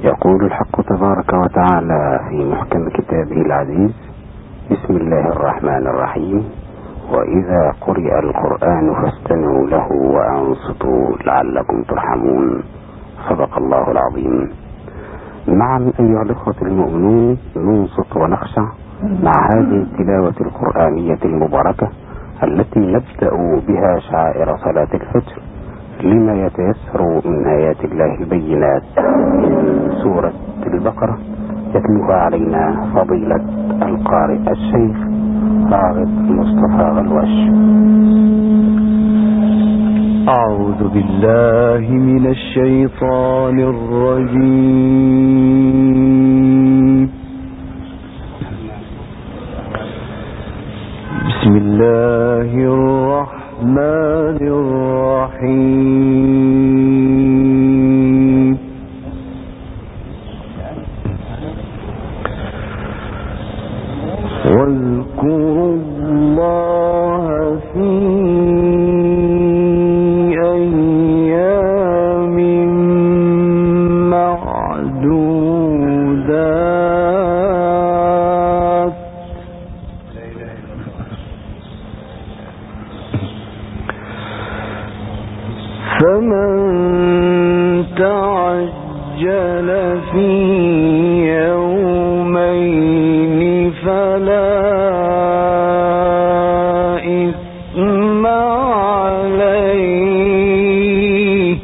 يقول الحق تبارك وتعالى في محكم كتابه العزيز: بسم الله الرحمن الرحيم. وإذا قرئ القرآن فاستمعوا له وأنصتوا لعلكم ترحمون. صدق الله العظيم. نعم أيها الإخوة المؤمنون، ننصت ونخشع مع هذه التلاوة القرآنية المباركة التي نبدأ بها شعائر صلاة الفجر لما يتيسر من آيات الله البينات من سورة البقرة، يتلوها علينا فضيلة القارئ الشيخ راغب مصطفى غلوش. أعوذ بالله من الشيطان الرجيم. بسم الله الرحمن الرحيم. واذكروا الله في أيام معدودات فمن تعجل في يومين فلا إثم عليه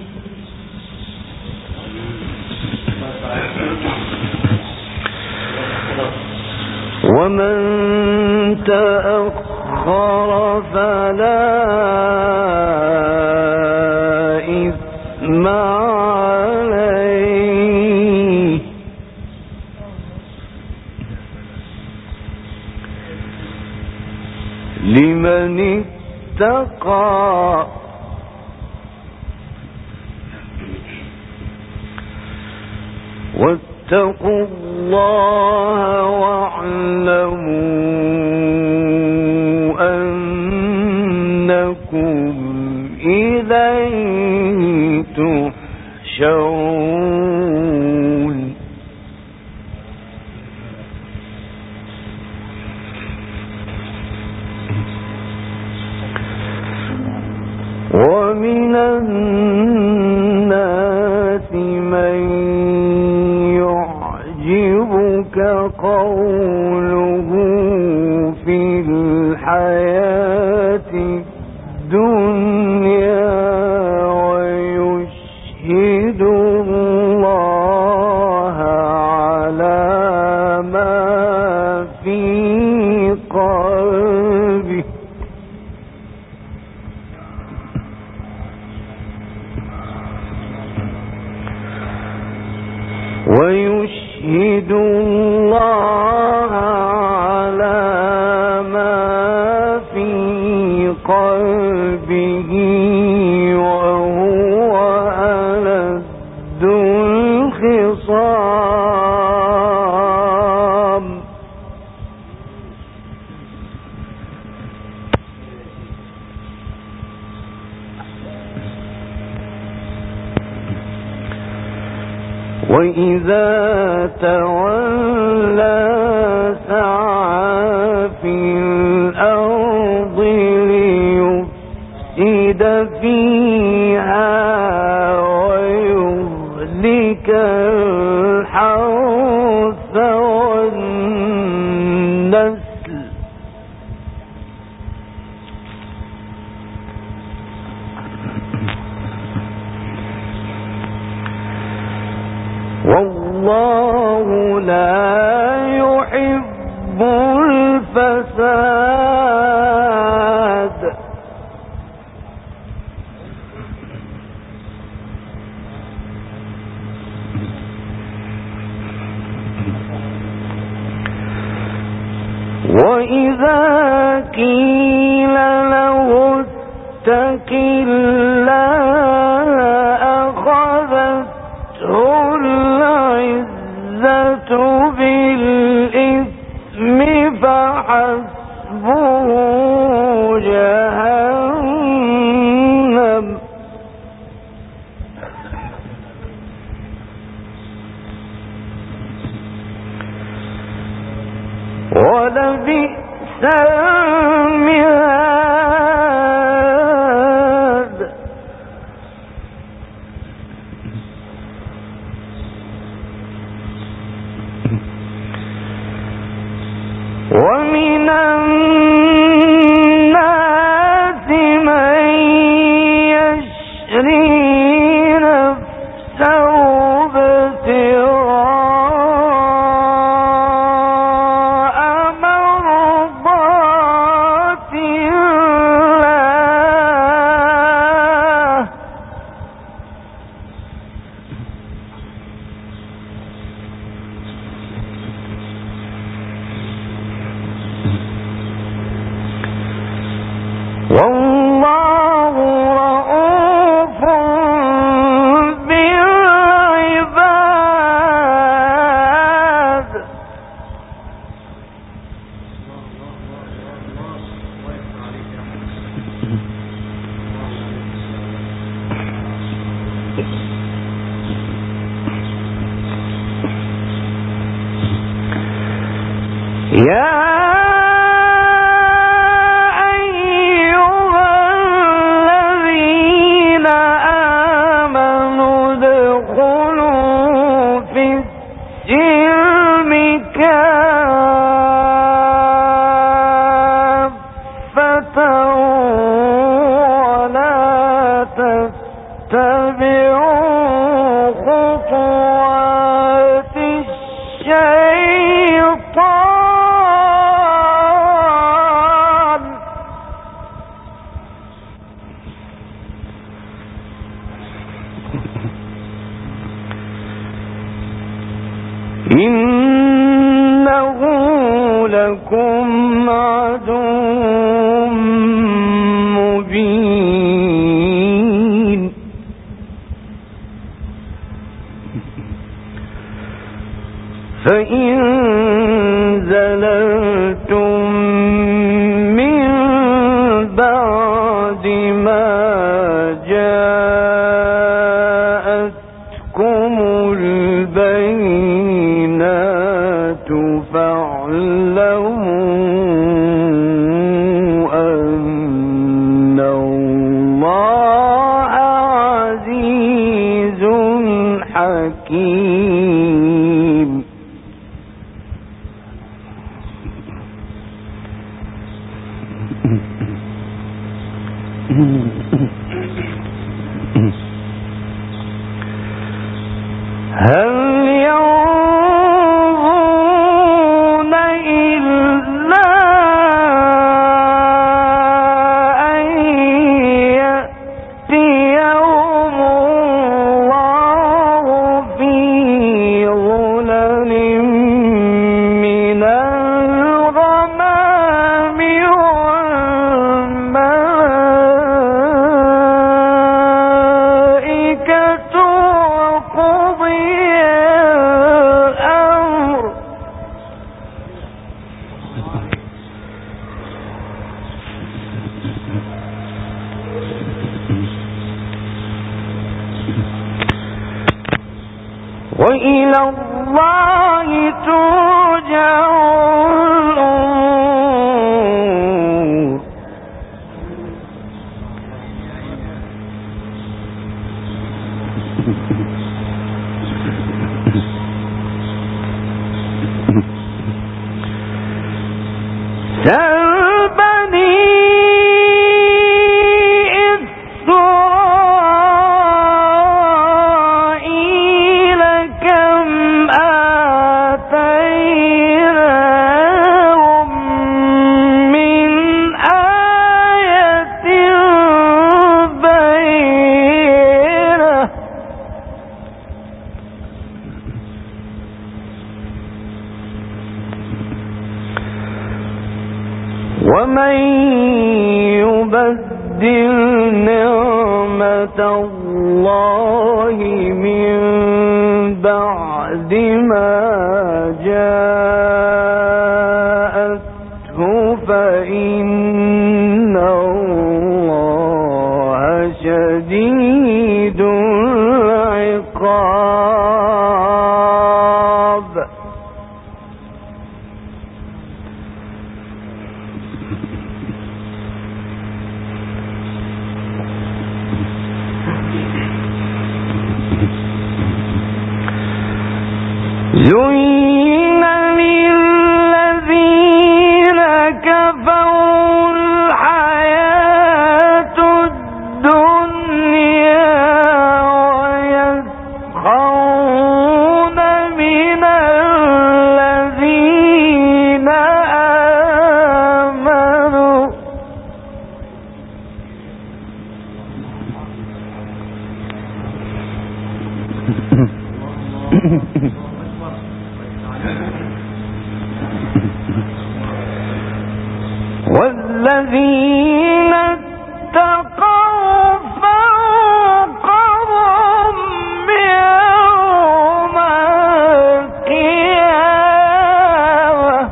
ومن تأخر فلا إثم عليه لمن اتقى واتقوا الله واعلموا أنكم إليه تحشرون. ومن الناس من يعجبك قوله في الحياة الدنيا ويشهد الله على ما في قلبه ويشهد الله على ما في قلبه وهو ألد الخصام. وإذا تولى سعى في الأرض ليفسد فيها ويهلك الحرث والنسل والله لا يحب الفساد. وإذا قيل له اتق الله أخذته العزة بالإثم فحسبه جهنم ولبئس المهاد ومن الناس من يشري نفسه ابتغاء مرضات الله والله رؤوف بالعباد يا اتبعوا خطوات الشيطان إنه لكم عدو مبين فإن زللتم من بعد ما جاءتكم البينات فاعلموا أن الله عزيز حكيم هل ينظرون إلا أن يأتيهم الله في ظلل من الغمام والملائكة وقضي الأمر وإلى الله ترجع الأمور سل بني إسرائيل كم آتيناهم من آية بينة ومن يبدل نعمة الله من بعد ما جاءته فإن الله شديد العقاب والذين اتقوا فوقهم يوم القيامة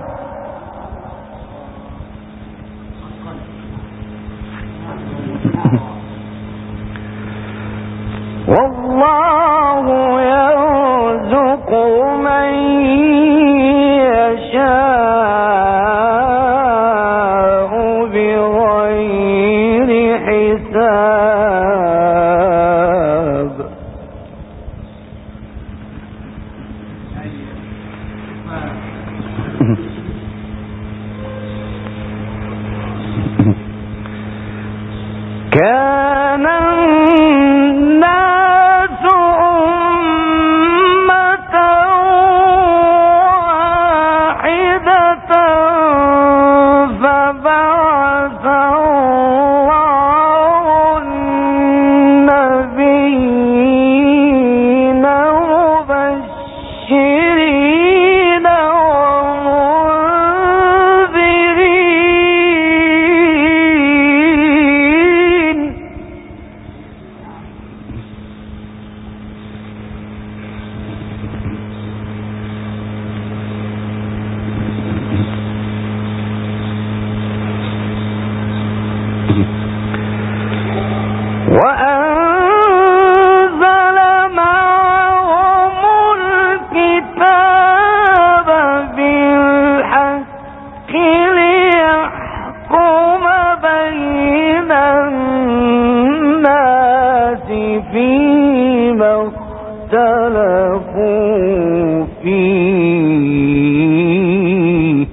والله يرزق من يشاء بغير حساب. كان الناس أمة واحدة فبعث الله النبيين مبشرين ومنذرين وأنزل معهم الكتاب بالحق ليحكم بين الناس فيما اختلفوا فيه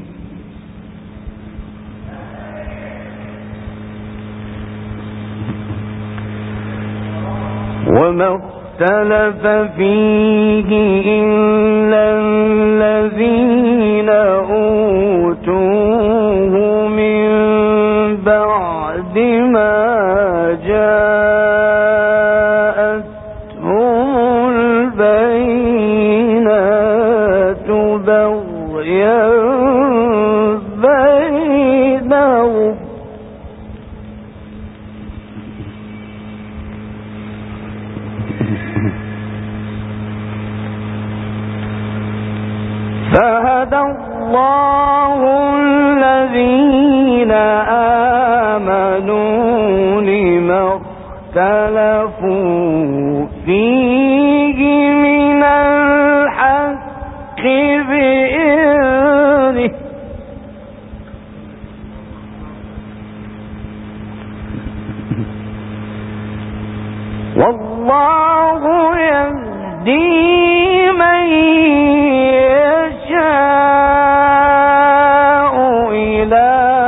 وما اختلف فيه إلا الذين أوتوه من بعد ما جاءتهم البينات بغيا بينهم فهدى الله الذين آمنوا لما اختلفوا فيه من الحق بإذنه والله يهدي من يشاء إلى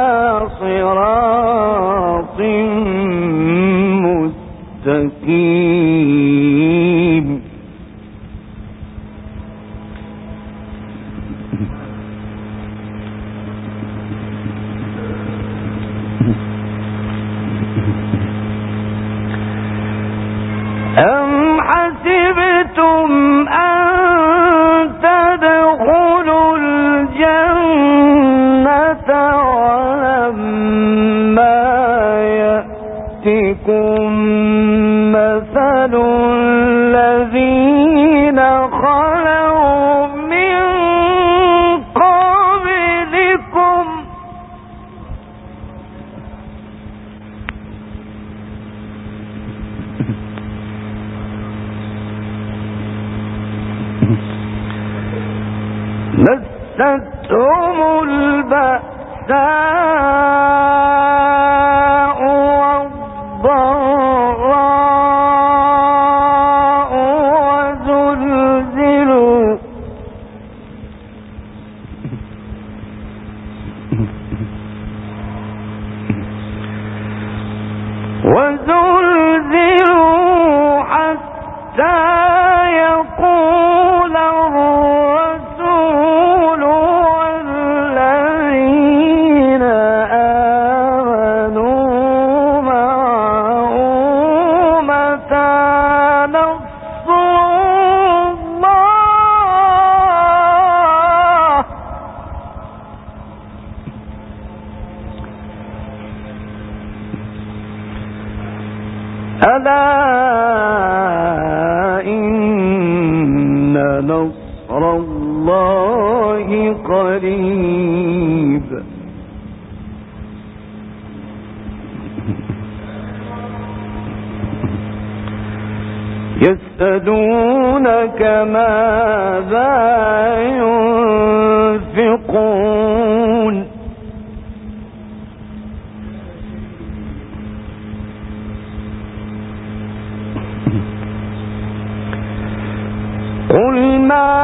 صراط مستقيم. أم حسبتم أن تدخلوا الجنة ولما يأتكم مثل الذين خلوا من قبلكم مستهم البأساء والضراء وزلزلوا حتى يقول الرسول والذين آمنوا معه متى نصر الله نصر الله قريب يسألونك ماذا ينفقون قل ما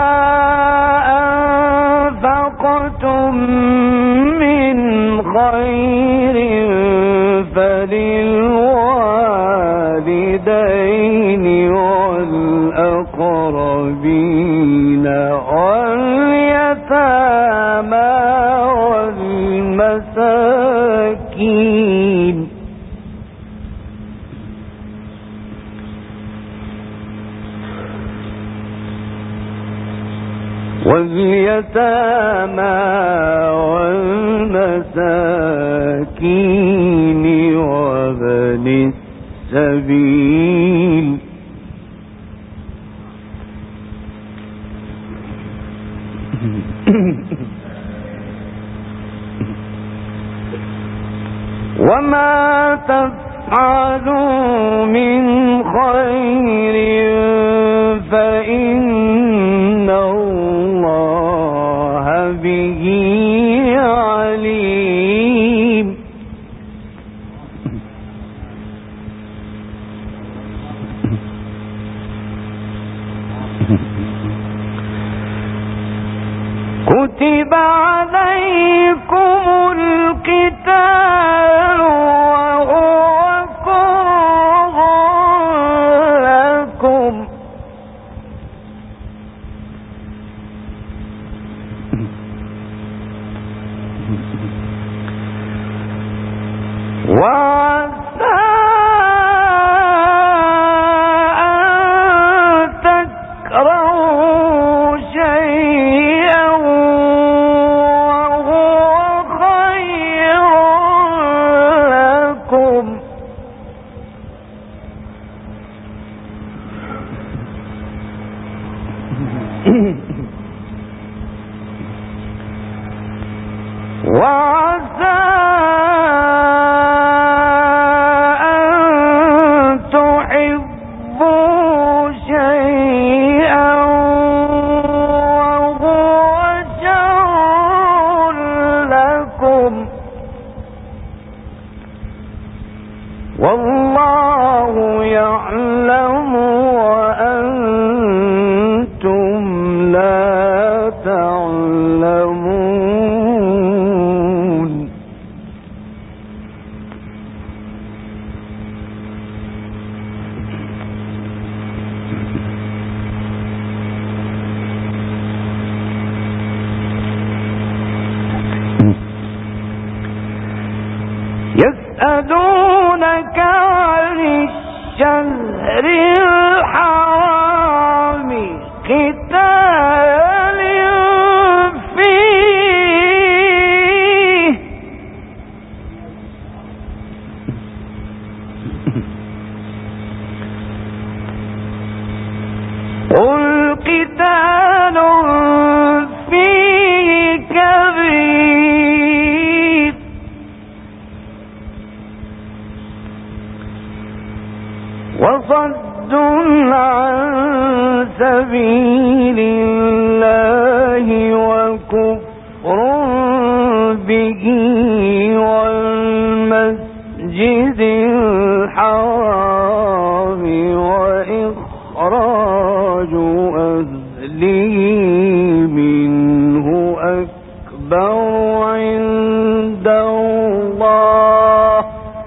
أنفقتم من خير فللوالدين والأقربين واليتامى والمساكين والمساكين وابن السبيل وما تفعلوا من خير فإن الله به عليم كتب عليكم القتال وهو كره لكم وعسى أن تكرهوا شيئا وهو خير لكم وعسى أن تحبوا شيئا وهو شر لكم والله يعلم وأنتم لا تعلمون يسألونك عن الشهر الحرام قتال فيه قل قتال فيه كبير وصد عن سبيل الله وكفر به والمسجد الحرام وإخراج أهله منه أكبر عند الله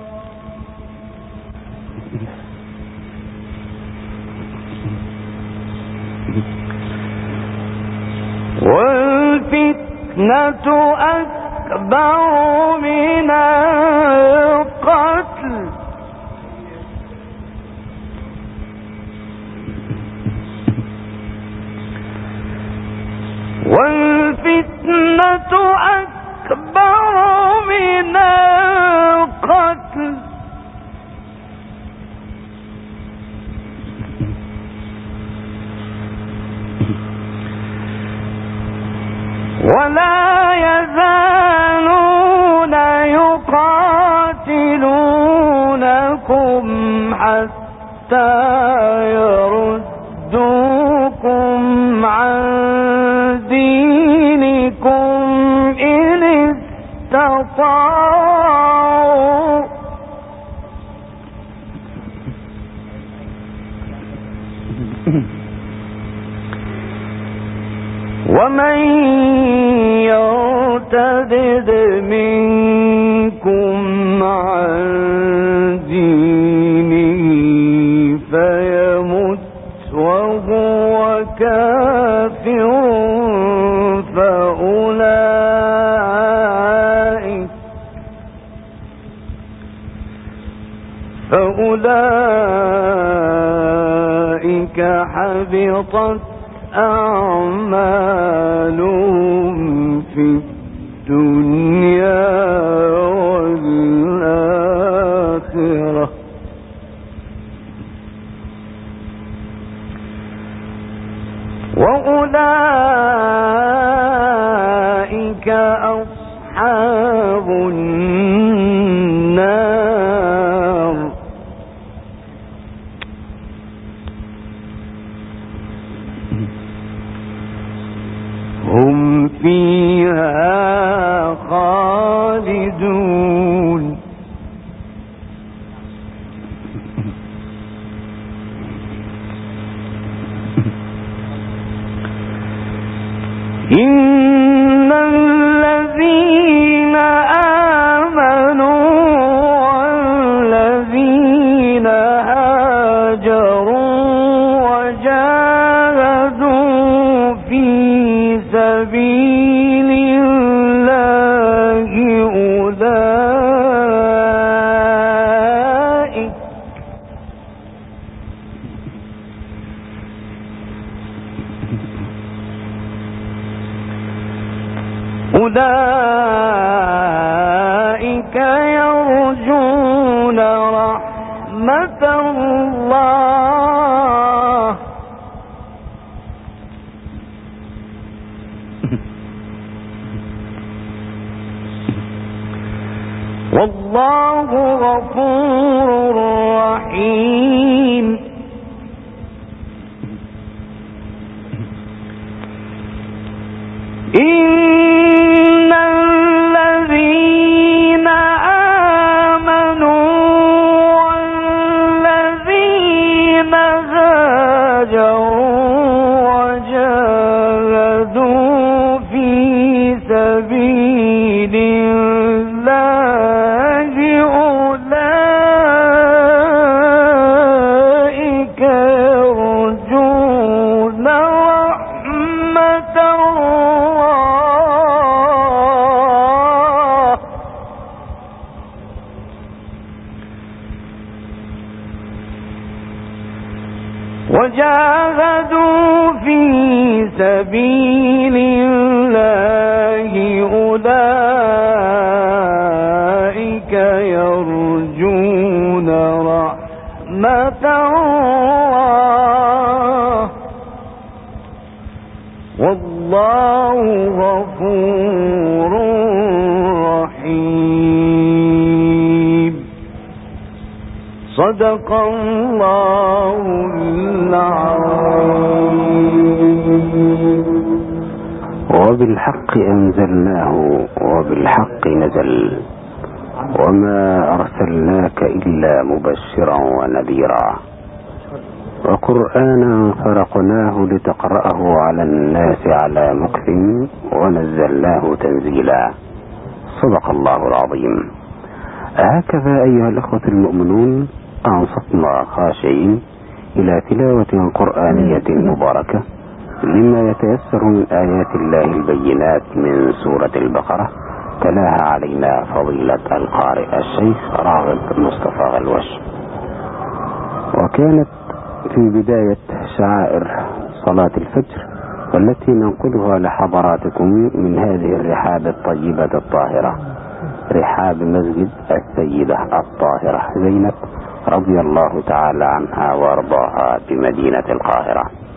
والفتنة أكبر من القتل والفتنة أكبر من القتل حتى يردوكم عن دينكم إن استطاعوا ومن يرتد منكم عن دينه فيمت وهو كافر فأولئك حبطت أعمالهم في الدنيا والآخرة وأولئك أصحاب النار هم فيها خالدون إن الذين آمنوا والذين هاجروا وجاهدوا في سبيل الله أولئك يرجون رحمة الله والله غفور رحيم إن الذين آمنوا والذين هاجروا وجاهدوا في سبيل الله أولئك يرجون رحمة الله وجاهدوا في سبيل الله أولئك يرجون رحمة الله والله غفور رحيم صدق الله العظيم وبالحق أنزلناه وبالحق نزل وما أرسلناك إلا مبشرا ونذيرا وقرآنا فرقناه لتقرأه على الناس على مكث ونزلناه تنزيلا صدق الله العظيم. هكذا أيها الأخوة المؤمنون أنصتنا خاشعين إلى تلاوة قرآنية مباركة لما يتيسر من آيات الله البينات من سورة البقرة تلاها علينا فضيلة القارئ الشيخ راغب مصطفى غلوش. وكانت في بداية شعائر صلاة الفجر والتي ننقلها لحضراتكم من هذه الرحاب الطيبة الطاهرة، رحاب مسجد السيدة الطاهرة زينب رضي الله تعالى عنها وارضاها بمدينة القاهرة.